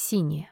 Синяя.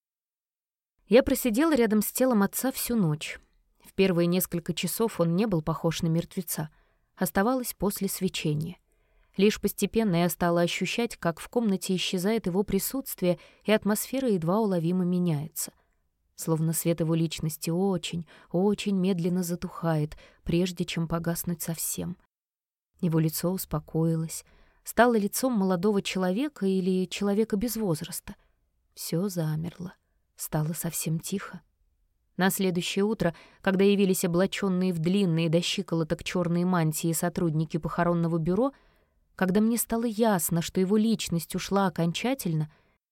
Я просидела рядом с телом отца всю ночь. В первые несколько часов он не был похож на мертвеца. Оставалось после свечения. Лишь постепенно я стала ощущать, как в комнате исчезает его присутствие, и атмосфера едва уловимо меняется. Словно свет его личности очень, очень медленно затухает, прежде чем погаснуть совсем. Его лицо успокоилось, стало лицом молодого человека или человека без возраста. Все замерло, стало совсем тихо. На следующее утро, когда явились облаченные в длинные до щиколоток черные мантии сотрудники похоронного бюро, когда мне стало ясно, что его личность ушла окончательно,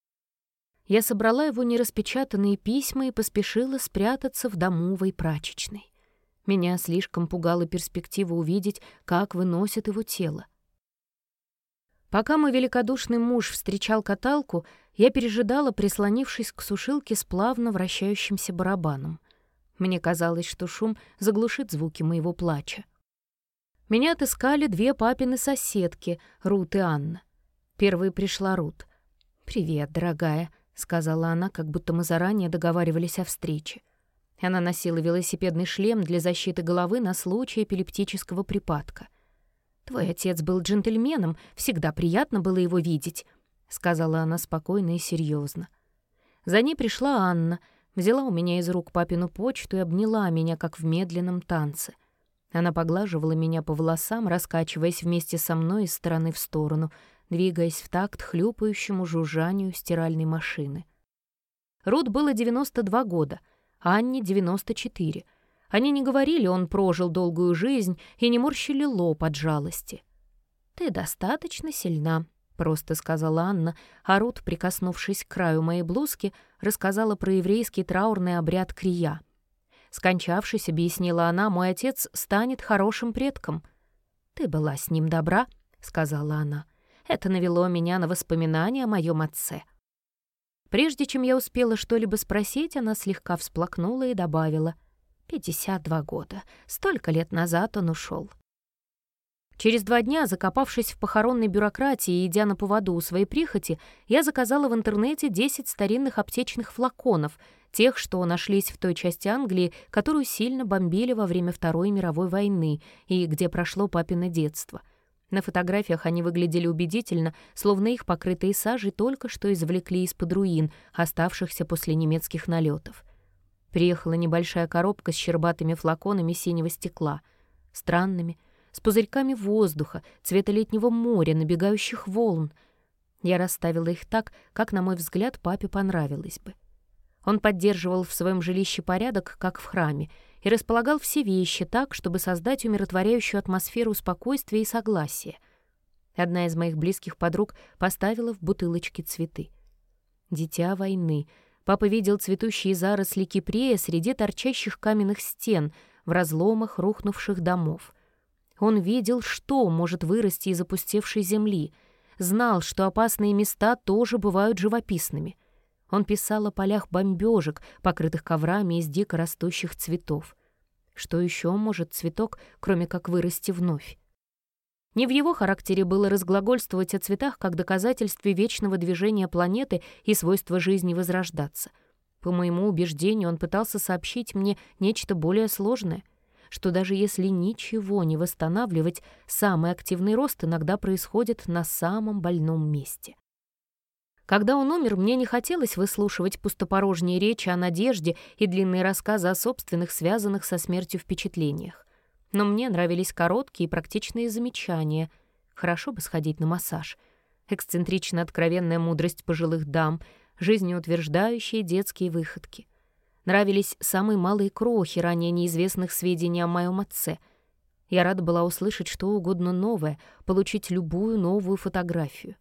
я собрала его нераспечатанные письма и поспешила спрятаться в домовой прачечной. Меня слишком пугала перспектива увидеть, как выносят его тело. Пока мой великодушный муж встречал каталку, я пережидала, прислонившись к сушилке с плавно вращающимся барабаном. Мне казалось, что шум заглушит звуки моего плача. Меня отыскали две папины соседки, Рут и Анна. Первой пришла Рут. «Привет, дорогая», — сказала она, как будто мы заранее договаривались о встрече. Она носила велосипедный шлем для защиты головы на случай эпилептического припадка. «Твой отец был джентльменом, всегда приятно было его видеть», — сказала она спокойно и серьезно. За ней пришла Анна, взяла у меня из рук папину почту и обняла меня, как в медленном танце. Она поглаживала меня по волосам, раскачиваясь вместе со мной из стороны в сторону, двигаясь в такт хлюпающему жужжанию стиральной машины. Рут было 92 года, Анне — 94. Они не говорили, он прожил долгую жизнь, и не морщили лоб от жалости. «Ты достаточно сильна», — просто сказала Анна, а Рут, прикоснувшись к краю моей блузки, рассказала про еврейский траурный обряд крия. Скончавшись, объяснила она, мой отец станет хорошим предком. «Ты была с ним добра», — сказала она. «Это навело меня на воспоминания о моем отце». Прежде чем я успела что-либо спросить, она слегка всплакнула и добавила: 52 года. Столько лет назад он ушел. Через 2 дня, закопавшись в похоронной бюрократии и идя на поводу у своей прихоти, я заказала в интернете 10 старинных аптечных флаконов, тех, что нашлись в той части Англии, которую сильно бомбили во время Второй мировой войны и где прошло папино детство. На фотографиях они выглядели убедительно, словно их, покрытые сажей, только что извлекли из-под руин, оставшихся после немецких налетов. Приехала небольшая коробка с щербатыми флаконами синего стекла, странными, с пузырьками воздуха, цвета летнего моря, набегающих волн. Я расставила их так, как, на мой взгляд, папе понравилось бы. Он поддерживал в своем жилище порядок, как в храме, и располагал все вещи так, чтобы создать умиротворяющую атмосферу спокойствия и согласия. Одна из моих близких подруг поставила в бутылочке цветы. Дитя войны. Папа видел цветущие заросли кипрея среди торчащих каменных стен, в разломах рухнувших домов. Он видел, что может вырасти из опустевшей земли, знал, что опасные места тоже бывают живописными. Он писал о полях бомбежек, покрытых коврами из дико растущих цветов. Что еще может цветок, кроме как вырасти вновь? Не в его характере было разглагольствовать о цветах как доказательстве вечного движения планеты и свойства жизни возрождаться. По моему убеждению, он пытался сообщить мне нечто более сложное, что даже если ничего не восстанавливать, самый активный рост иногда происходит на самом больном месте. Когда он умер, мне не хотелось выслушивать пустопорожние речи о надежде и длинные рассказы о собственных, связанных со смертью впечатлениях. Но мне нравились короткие и практичные замечания. Хорошо бы сходить на массаж. Эксцентрично-откровенная мудрость пожилых дам, жизнеутверждающие детские выходки. Нравились самые малые крохи ранее неизвестных сведений о моем отце. Я рада была услышать что угодно новое, получить любую новую фотографию.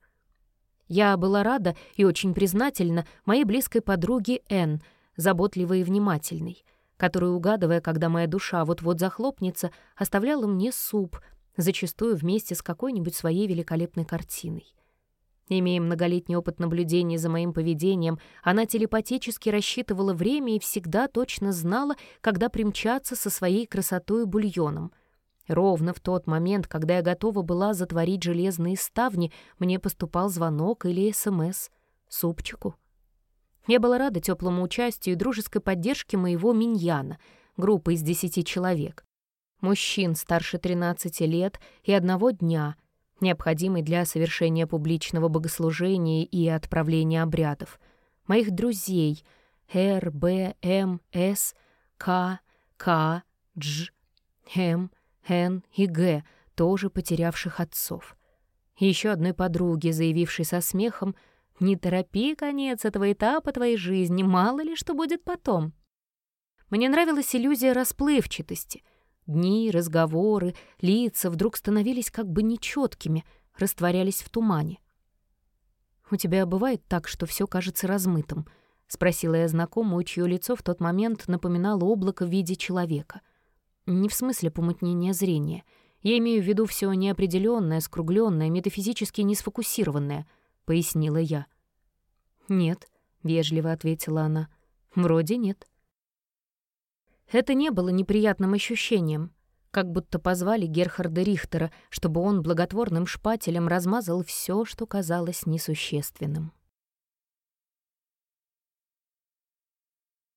Я была рада и очень признательна моей близкой подруге Энн, заботливой и внимательной, которая, угадывая, когда моя душа вот-вот захлопнется, оставляла мне суп, зачастую вместе с какой-нибудь своей великолепной картиной. Имея многолетний опыт наблюдения за моим поведением, она телепатически рассчитывала время и всегда точно знала, когда примчаться со своей красотой и бульоном. Ровно в тот момент, когда я готова была затворить железные ставни, мне поступал звонок или СМС. Супчику. Я была рада теплому участию и дружеской поддержке моего миньяна, группы из 10 человек. Мужчин старше 13 лет и 1 дня, необходимый для совершения публичного богослужения и отправления обрядов. Моих друзей Р, Б, М, С, К, К, Дж, М, Н и Г, тоже потерявших отцов. И еще одной подруги, заявившей со смехом: «Не торопи конец этого этапа твоей жизни, мало ли что будет потом». Мне нравилась иллюзия расплывчатости. Дни, разговоры, лица вдруг становились как бы нечеткими, растворялись в тумане. «У тебя бывает так, что все кажется размытым?» — спросила я знакомую, чье лицо в тот момент напоминало облако в виде человека. Не в смысле помутнения зрения. Я имею в виду все неопределенное, скругленное, метафизически несфокусированное, — пояснила я. «Нет», — вежливо ответила она, — «вроде нет». Это не было неприятным ощущением, как будто позвали Герхарда Рихтера, чтобы он благотворным шпателем размазал все, что казалось несущественным.